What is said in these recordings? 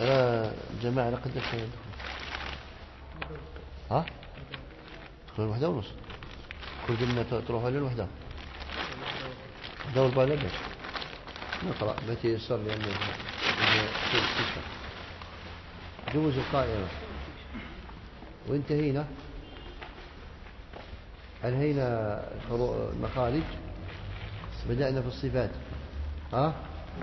جماعة لقد يدخل. ها؟ تدخل الوحدة ونص. كل جملة تروح على الوحدة. دور بالبس. نقرأ متى يسر لأنه جوز القائمة. وانتهينا. أنهينا المخارج. بدأنا في الصفات. ها؟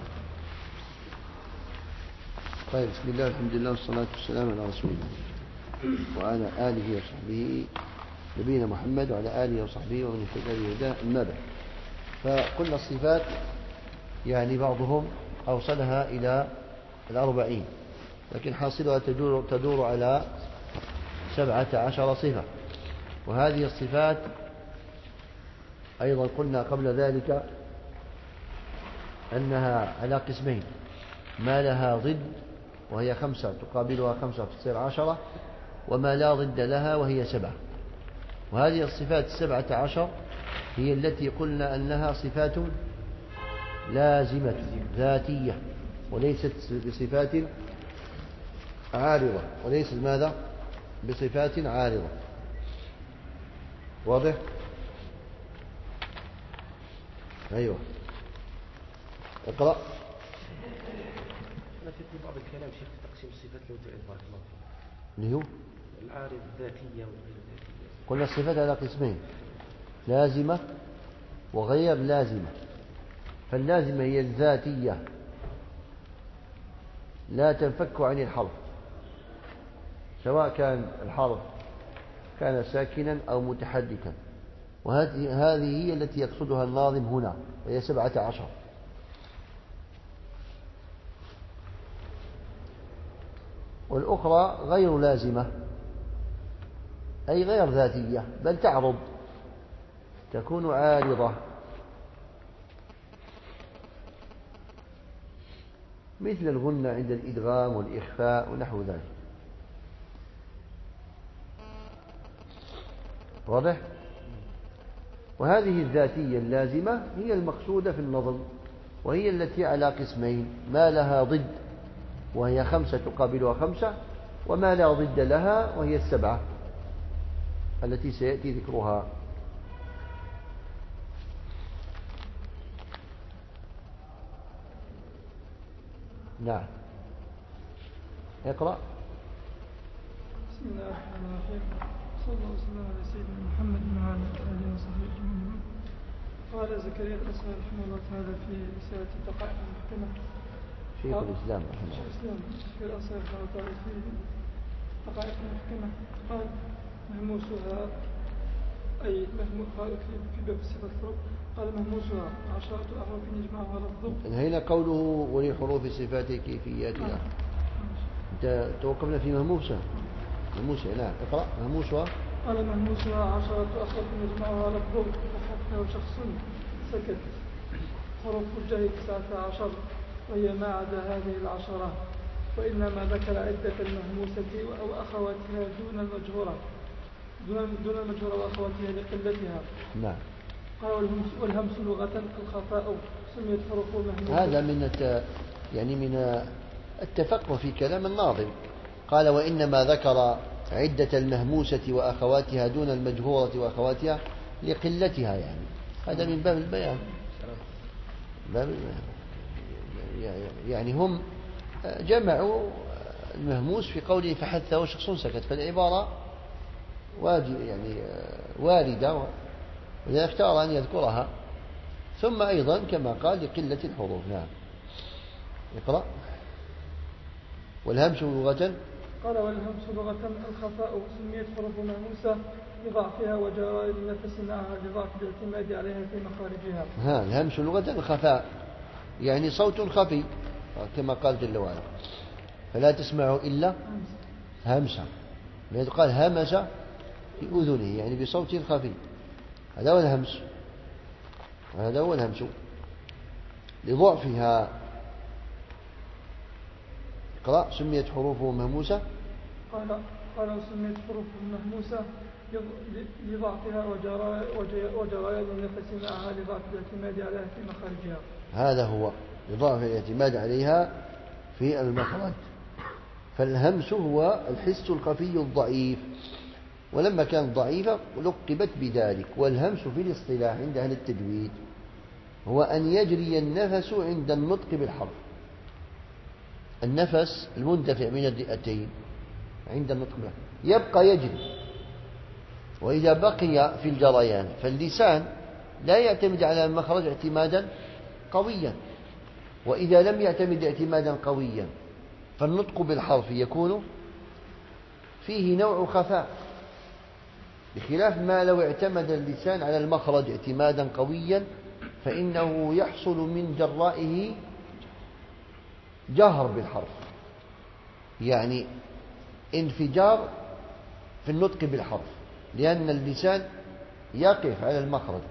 طيب بسم الله الحمد لله والصلاة والسلام على رسول الله وعلى آله وصحبه نبينا محمد وعلى آله وصحبه ومن اهتدى بهداه أما بعد. فقلنا الصفات يعني بعضهم أوصلها إلى 40 لكن حاصلها تدور على 17 صفة. وهذه الصفات أيضا قلنا قبل ذلك أنها على قسمين: ما لها ضد وهي 5 تقابلها 5 تصير 10، وما لا ضد لها وهي 7. وهذه الصفات 17 هي التي قلنا أنها صفات لازمة ذاتية وليست بصفات عارضة، وليست ماذا؟ بصفات عارضة. واضح؟ أيوة اقرأ. أنا في بعض الكلام شيخ تقسيم الصفات لو تعرف الله اللي هو العارض الذاتية والغير ذاتية. قلنا الصفات على قسمين: لازمة وغير لازمة. فاللازمة هي الذاتية لا تنفك عن الحرف، سواء كان الحرف كان ساكنا أو متحركا. وهذه هي التي يقصدها الناظم هنا، وهي 17. والأخرى غير لازمة أي غير ذاتية، بل تعرض، تكون عارضة، مثل الغنة عند الإدغام والإخفاء ونحو ذلك. واضح؟ وهذه الذاتية اللازمة هي المقصودة في النظم، وهي التي على قسمين: ما لها ضد وهي 5 تقابلها 5، وما لا ضد لها وهي 7 التي سيأتي ذكرها. نعم اقرأ. بسم الله الرحمن الرحيم. صلى الله وسلم على سيدنا محمد وعلى آله وصحبه أجمعين. قال زكريا الأنصاري رحمه الله تعالى في رسالة الدقائق المحكمة. شيخ الإسلام رحمه الله. شيخ الأنصاري رحمه الله تعالى في دقائق المحكمة قال: مهموسها أي في باب صفة الفروق قال: مهموسها 10 أحرف يجمعها لفظ. هنا قوله ولحروف صفات كيفياتها. انت توقفنا في مهموسة. مهموسة نعم اقرأ. مهموسها قال: مهموسها 10 أحرف يجمعها لفظ وحفظه شخص سكت. حروف الجهل 19 وهي ما عدا هذه 10، وإنما ذكر عدة المهموسة أو أخواتها دون المجهورة وأخواتها لقلتها. نعم. قال: والهمس لغة الخفاء سميت حروف مهموسة. هذا من التفقه في كلام الناظم. قال: وإنما ذكر عدة المهموسة وأخواتها دون المجهورة وأخواتها لقلتها، يعني هذا من باب البيان. يعني هم جمعوا المهموس في قوله فحثه شخص سكت، فالعبارة واردة، وإذا اختار أن يذكرها. ثم أيضا كما قال لقلة الحروف. نعم اقرأ. والهمس لغة. قال: والهمس لغة الخفاء سميت حروف مهموسة لضعفها وجرى النفس معها لضعف الاعتماد عليها في مخارجها. الهمس لغة الخفاء يعني صوت خفي كما قال جل وعلا: فلا تسمع إلا همسا. قال همس في أذنه يعني بصوت خفي. هذا هو الهمس، وهذا هو الهمس لضعفها. اقرأ. سميت حروفه مهموسة. قال سميت حروف مهموسة لضعفها وجريان النفس معها لضعف الاعتماد عليها في مخارجها. هذا هو لضعف الاعتماد عليها في المخرج. فالهمس هو الحس الخفي الضعيف، ولما كانت ضعيفة لقبت بذلك. والهمس في الاصطلاح عند أهل التجويد هو أن يجري النفس عند النطق بالحرف. النفس المندفع من الرئتين عند النطق بالحرف يبقى يجري، وإذا بقي في الجريان فاللسان لا يعتمد على المخرج اعتمادا قويا، وإذا لم يعتمد اعتمادا قويا فالنطق بالحرف يكون فيه نوع خفاء، بخلاف ما لو اعتمد اللسان على المخرج اعتمادا قويا فإنه يحصل من جرائه جهر بالحرف، يعني انفجار في النطق بالحرف، لأن اللسان يقف على المخرج،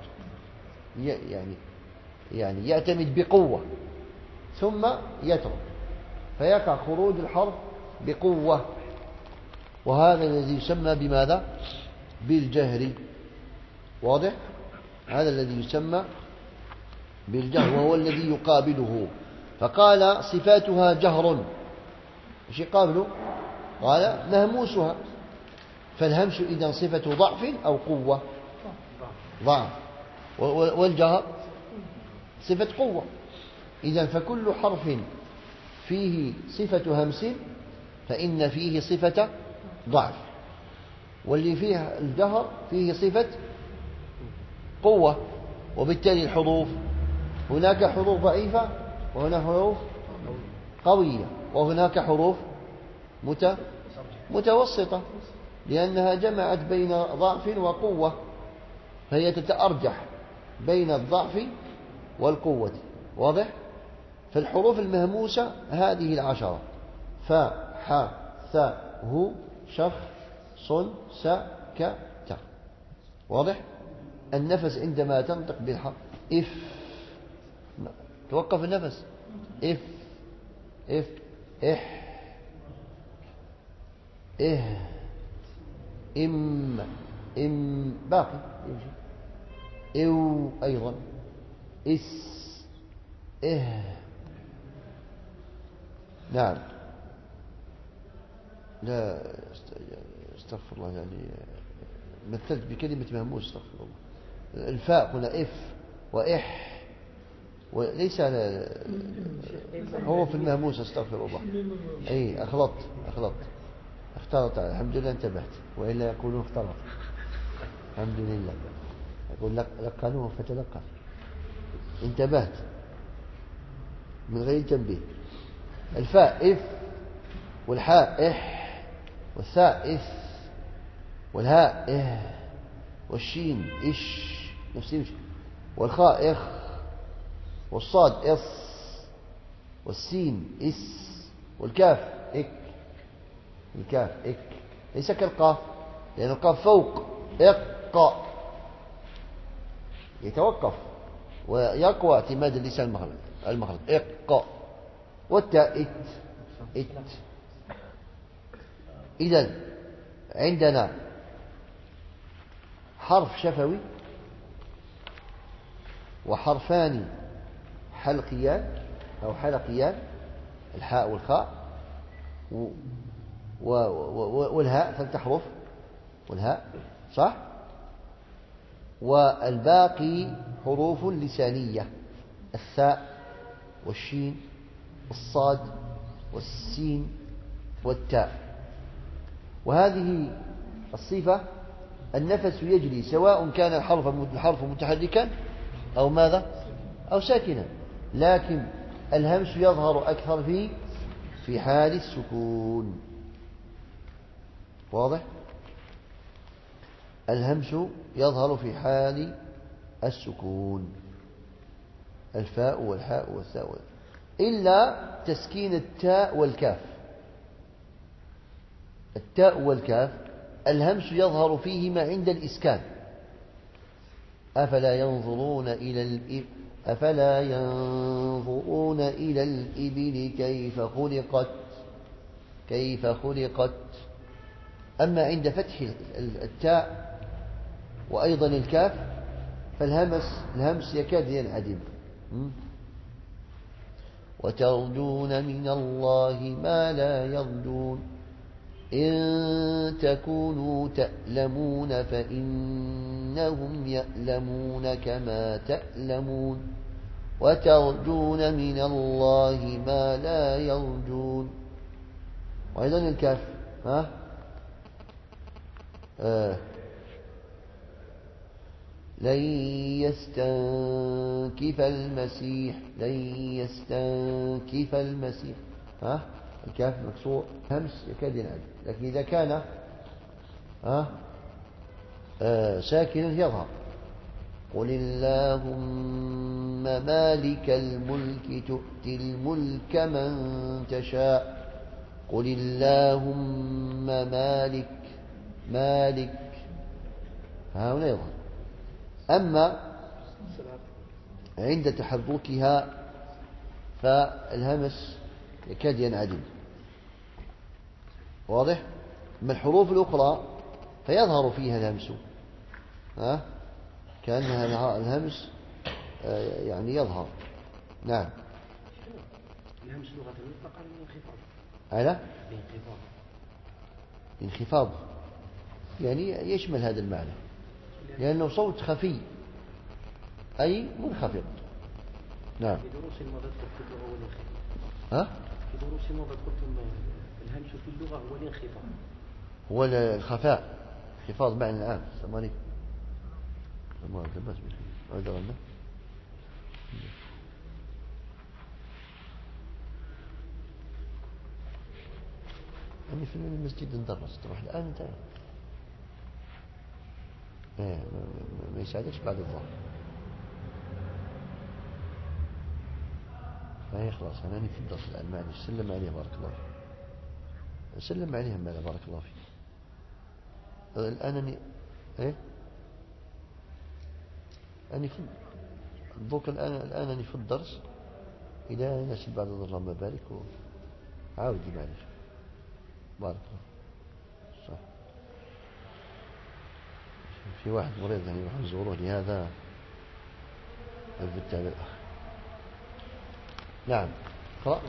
يعني يعتمد بقوة ثم يترك، فيقع خروج الحرف بقوة، وهذا الذي يسمى بماذا؟ بالجهر. واضح؟ هذا الذي يسمى بالجهر، وهو الذي يقابله. فقال صفاتها جهر، ايش يقابله؟ قال مهموسها. فالهمس إذن صفة ضعف أو قوة؟ ضعف. والجهر صفة قوة. إذن فكل حرف فيه صفة همس فإن فيه صفة ضعف، واللي فيه الجهر فيه صفة قوة. وبالتالي الحروف هناك حروف ضعيفة وهناك حروف قوية وهناك حروف متوسطة، لأنها جمعت بين ضعف وقوة، فهي تتأرجح بين الضعف والقوة. واضح؟ فالحروف المهموسة هذه العشرة: ف ح ث ه شخ صن س ك ت. واضح؟ النفس عندما تنطق بالحرف إف، توقف النفس، إف إف إح إه إم باقي يمشي، إو أيضا، إس إه. نعم. لا استغفر الله، يعني مثلت بكلمة مهموس، استغفر الله. الفاء هنا إف وإح، وليس هو في المهموس، استغفر الله. أي أخلطت اختلط. الحمد لله انتبهت، وإلا يقولون اختلط. الحمد لله. يقول لقنوه فتلقى. انتبهت من غير تنبيه. الفاء إف، والحاء إح، والثاء إث، والهاء إه، والشين إش نفس يمشي، والخاء إخ، والصاد إص، والسين إس، والكاف إك. الكاف إك ليس كالقاف، لأن القاف فوق إق، يتوقف ويقوى اعتماد اللسان المخرج إق. والتاء إت. إذن عندنا حرف شفوي وحرفان حلقيان أو حلقيان، الحاء والخاء والهاء، 3 حروف، والهاء صح. والباقي حروف لسانية: الثاء والشين والصاد والسين والتاء. وهذه الصفة النفس يجري سواء كان الحرف متحركا أو ماذا أو ساكنا، لكن الهمس يظهر أكثر في حال السكون. واضح؟ الهمس يظهر في حال السكون، الفاء والحاء والثاء، إلا تسكين التاء والكاف. التاء والكاف الهمس يظهر فيهما عند الإسكان. أفلا ينظرون إلى الإبل كيف خلقت. أما عند فتح التاء وأيضا الكاف فالهمس يكاد ينعدم. وترجون من الله ما لا يرجون إن تكونوا تألمون فإنهم يألمون كما تألمون وترجون من الله ما لا يرجون. وأيضا الكاف لن يستنكف المسيح الكاف مكسور همس يكاد ينعدم، لكن إذا كان ساكنا يظهر. قل اللهم مالك الملك تؤتي الملك من تشاء. قل اللهم مالك هنا يظهر. أما عند تحركها فالهمس يكاد ينعدم. واضح؟ من الحروف الأخرى فيظهر فيها الهمس كأنها الهمس يعني يظهر. نعم. الهمس لغة يطلق على الانخفاض. على انخفاض يعني يشمل هذا المعنى، لأنه صوت خفي أي منخفض. نعم. في دروس الماضية قلت هو الانخفاض. في دروس الماضية قلت الهمس في اللغة هو الانخفاض، هو الخفاء، انخفاض معنى العام. سمعني ما تبس هذا غلط. أنا في المسجد ندرس تروح الآن أنت ما يساعدكش بعد الظهر. ما خلاص أنا في الدرس الآن معلش. سلم عليه بارك الله فيك. سلم عليهم ماذا بارك الله فيك. الآن أني في الضوء الآن أني في الدرس. إذا نسيب بعد الظهر ما بارك عاودي معلش بارك الله. صح. في واحد مريض يعني يروح نزوروه لهذا بالتالي الأخ. نعم قرأ.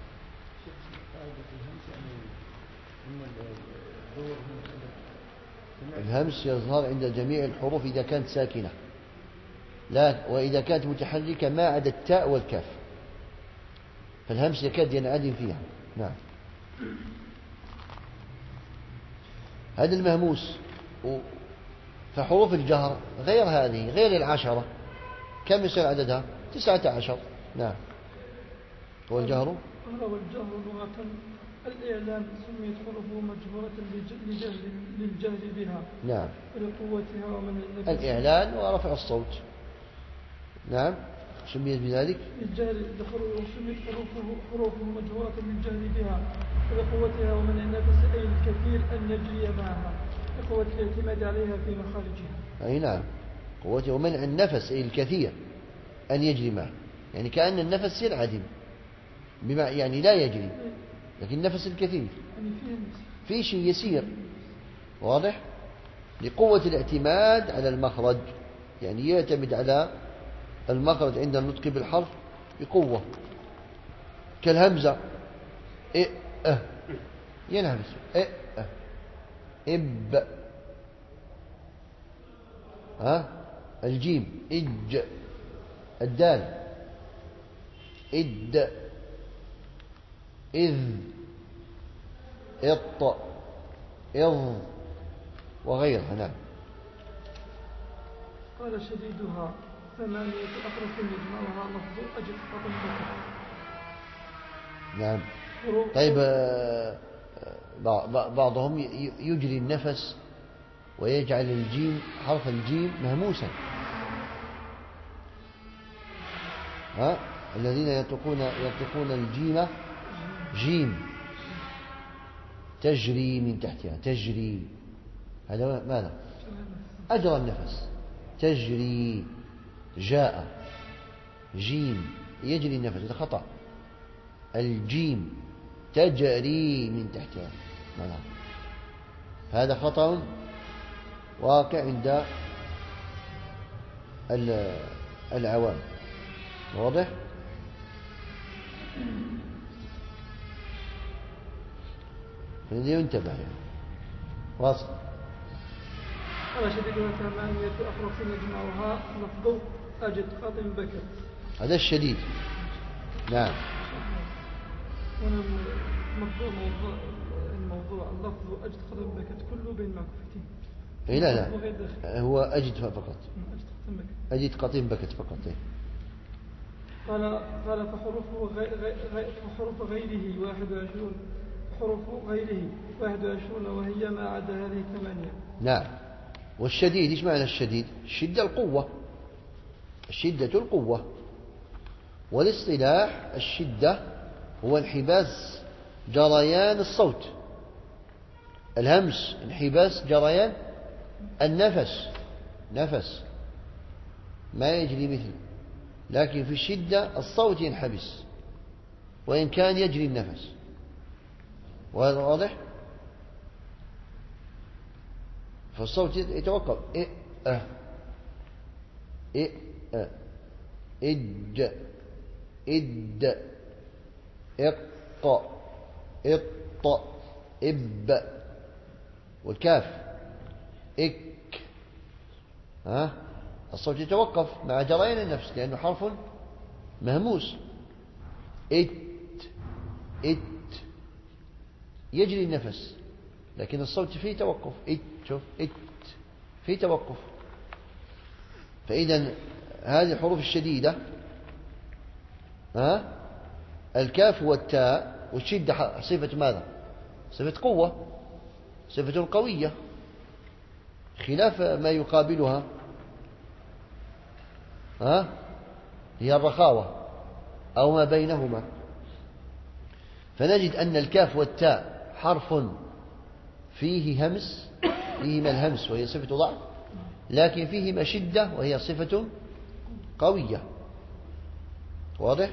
الهمس يظهر عند جميع الحروف إذا كانت ساكنة، لا وإذا كانت متحركة ما عدا التاء والكاف فالهمس يكاد ينعدم فيها. نعم. هذا المهموس. فحروف الجهر غير هذه، غير 10 كم يصير عددها؟ 19. نعم. والجهر لغة الإعلام سميت حروفه مجهورة للجهل بها. نعم. لقوتها ومن الإعلان ورفع الصوت. نعم. سميت بذلك للجهل سميت حروفه مجهورة للجهل بها لقوتها ومن النفس أي الكثير أن يجري معها لقوة الاعتماد عليها في مخارجها. أي نعم. قوتها ومنع النفس أي الكثير أن يجري معه، يعني كأن النفس ينعدم يعني لا يجري، لكن النفس الكثير يعني في شيء يسير. واضح؟ لقوة الاعتماد على المخرج، يعني يعتمد على المخرج عند النطق بالحرف بقوة كالهمزة ينهمس إب الجيم إج، الدال إد، إذ، إط، إض وغيرها. نعم. قال شديدها 8 أحرف يجمعها لفظ أجل فضل. نعم. طيب بعضهم يجري النفس ويجعل الجيم حرف الجيم مهموسا. الذين ينطقون الجيم جيم تجري من تحتها تجري، هذا ماذا؟ أجرى النفس. تجري جاء جيم يجري النفس، هذا خطأ. الجيم تجري من تحتها ماذا؟ هذا خطأ واقع عند العوام. واضح؟ ينتبه يعني. واصل. قال شديدها 8 أحرف يجمعها لفظ أجد قط بكت. هذا الشديد. نعم. هنا الموضوع اللفظ أجد قط بكت كله بين معكوفتين. إيه لا هو أجد فقط. أجد قط بكت فقط. قال فحروف غيره 21 حروف غيره 21 وهي ما عدا هذه 8. نعم. والشديد إيش معنى الشديد؟ الشدة القوة. الشدة القوة. والاصطلاح الشدة هو انحباس جريان الصوت. الهمس انحباس جريان النفس. نفس ما يجري مثل، لكن في الشدة الصوت ينحبس وإن كان يجري النفس. وهذا واضح. فالصوت يتوقف إيه إيه إج إد إق إط إب. والكاف إك. الصوت يتوقف مع جريان النفس لأنه حرف مهموس. إت إت يجري النفس لكن الصوت فيه توقف. إت شوف إت فيه توقف. فإذا هذه الحروف الشديدة الكاف والتاء والشدة صفة ماذا؟ صفة قوة، صفة قوية، خلاف ما يقابلها هي الرخاوة أو ما بينهما. فنجد أن الكاف والتاء حرف فيه همس، فيهما الهمس وهي صفة ضعف، لكن فيهما شدة وهي صفة قوية. واضح؟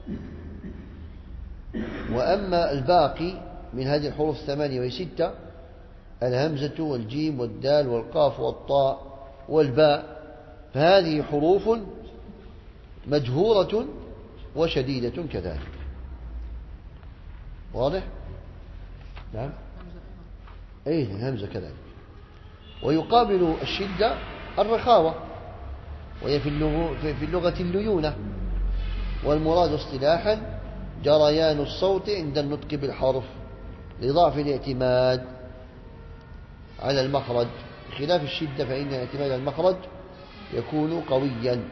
وأما الباقي من هذه الحروف 8 و6 الهمزة والجيم والدال والقاف والطاء والباء فهذه حروف مجهورة وشديدة كذلك. واضح؟ نعم. أي الهمزة كذلك. ويقابل الشدة الرخاوة وهي في اللغة الليونة. والمراد اصطلاحا جريان الصوت عند النطق بالحرف لضعف الاعتماد على المخرج، بخلاف الشدة فإن الاعتماد على المخرج يكون قويا.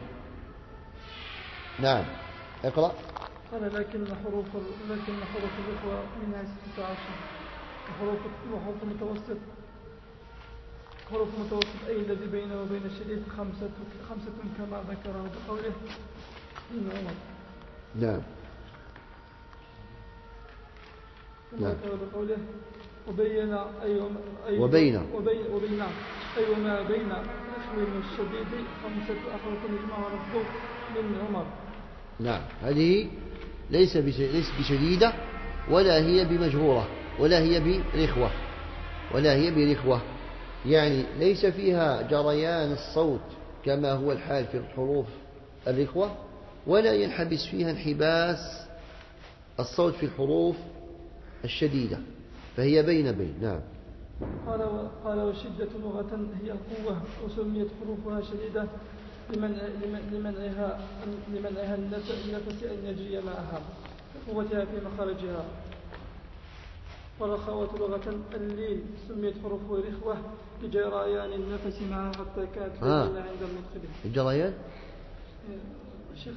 نعم. اقرأ. قال لكن حروف الإخوة منها 16 وحروف متوسط. حروف متوسط أي الذي بينه وبين الشديد خمسة كما ذكره بقوله ابن عمر. نعم. كما ذكره بقوله وبين وما بين الإخوة الشديد 5 أحرف يجمعها لفظ ابن عمر. نعم. هذه ليس بشديدة ولا هي بمجهورة ولا هي برخوة يعني ليس فيها جريان الصوت كما هو الحال في الحروف الرخوة، ولا ينحبس فيها انحباس الصوت في الحروف الشديدة، فهي بين. نعم. قال والشدة لغة هي القوة، وسميت حروفها شديدة لمنعها النفس أن يجري معها قوتها في مخارجها. والرخاوة لغة اللين، سميت حروفه رخوة لجريان النفس معها حتى كانت لينة عند النطق به. الجريان الشيخ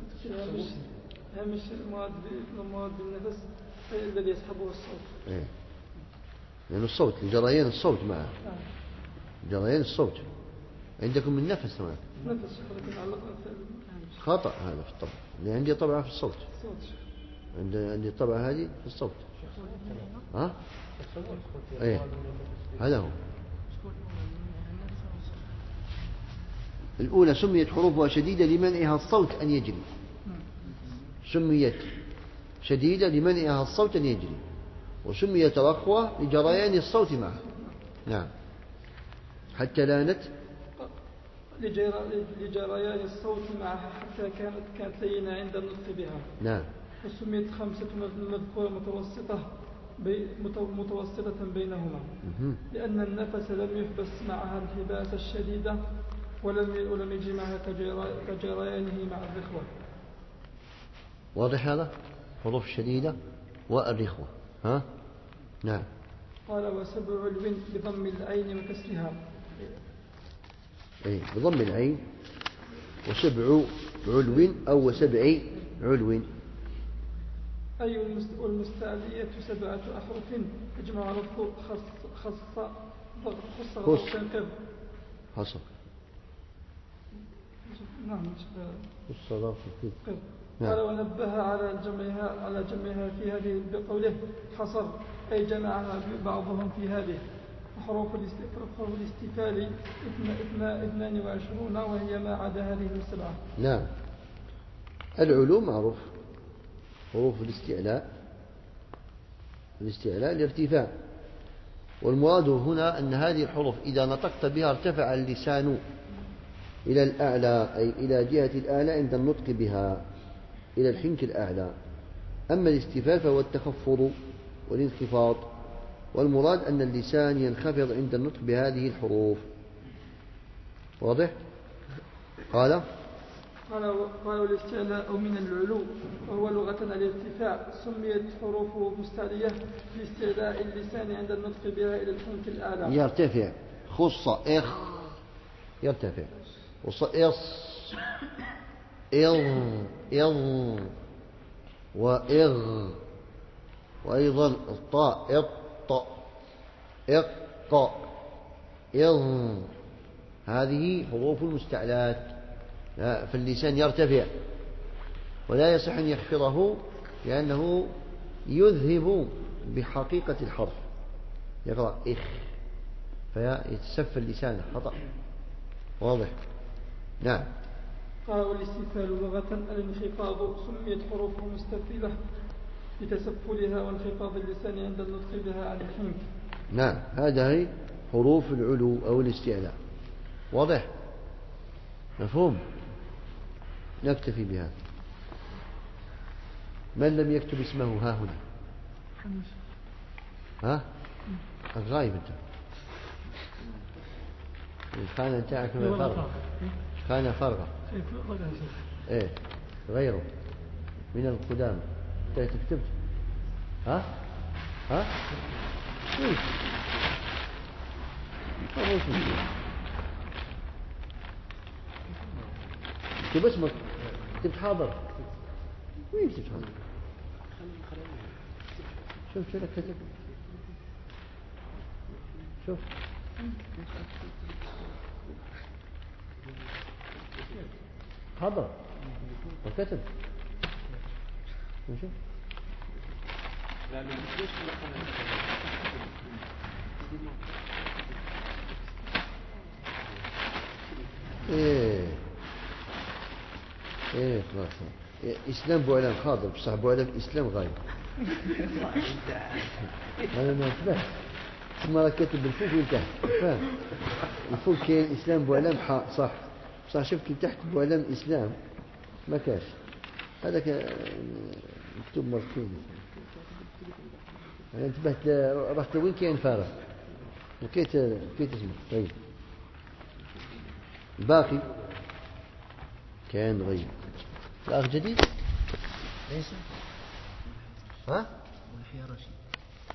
هامش المواد بالنفس الذي يسحبه الصوت. لأن الصوت لجريان الصوت معه. جريان الصوت عندكم من نفس هناك. نفس خطأ هذا في الطبع، اللي عندي طبعة في الصوت. عندي طبعة هذه في الصوت. ايه هذا هو. الأولى سميت حروفها شديدة لمنعها الصوت أن يجري. سميت شديدة لمنعها الصوت أن يجري، وسميت رخوة لجريان الصوت معه. نعم. حتى لانت لجريان الصوت معها حتى كانت لينة عند النطق بها. نعم. وسميت 5 مذكورة متوسطة متوسطة بينهما، لأن النفس لم يحبس معها الحباس الشديدة ولم يجي معها كجريانه مع الرخوة. واضح هذا؟ حروف الشديدة والرخوة. ها؟ نعم. قال وسبع علو بضم العين وكسرها. إيه بضم العين. وسبع علو أو وسبع علو. أي والمستعلية 7 أحرف يجمع لفظ خص ضغط قر. حصل. نعم. خص ضغط قر. قال ونبه على جمعها في هذه بقوله حصر، أي جمعها بعضهم في هذه. حروف الاستفال 22 وهي ما عدا هذه السبعة. نعم. العلو معروف، حروف الاستعلاء الارتفاع، والمراد هنا أن هذه الحروف إذا نطقت بها ارتفع اللسان إلى الأعلى، أي إلى جهة الأعلى عند النطق بها، إلى الحنك الأعلى. أما الاستفال فهو التخفض والانخفاض، والمراد أن اللسان ينخفض عند النطق بهذه الحروف. واضح؟ قال الاستعلاء من العلو وهو لغة الارتفاع، سميت حروف مستعلية لاستعلاء اللسان عند النطق بها إلى الحنك الأعلى. يرتفع. خص إخ يرتفع، وص إص إض وإغ، وأيضا الطاء إق إض. هذه حروف المستعلات، فاللسان يرتفع ولا يصح أن يخفضه، لأنه يذهب بحقيقة الحرف. يقرأ إخ فيتسفى اللسان خطأ. واضح؟ نعم. قال والاستفال لغة الانخفاض، سميت حروفه مستفلة لتسفلها وانخفاض اللسان عند النطق بها عن الحنك. نعم، هذه حروف العلو أو الاستعلاء. واضح؟ مفهوم؟ نكتفي بهذا. من لم يكتب اسمه ها هنا؟ ها؟ غايب انت. الخانة نتاعك فارغة. خانة فارغة. ايه غيره من القدام. انت كتبت؟ ها؟ ايه كتب اسمك. كتبت حاضر. وين كتبت حاضر؟ شوف شو لك كتب. شوف حاضر وكتب. شوف ايه خلاص. اسلام بوعلام حاضر، بصح بوعلام اسلام غايب. انا ما انتبهت. ثم راه كاتب بالفوق لتحت، فاهم؟ الفوق كاين اسلام بوعلام صح، بصح شفت لتحت بوعلام اسلام ما كاش. هذاك مكتوب مرتين. انا انتبهت رحت وين كاين فارغ لقيت اسمه. طيب الباقي كان غيب. الأخ جديد ليس. ها؟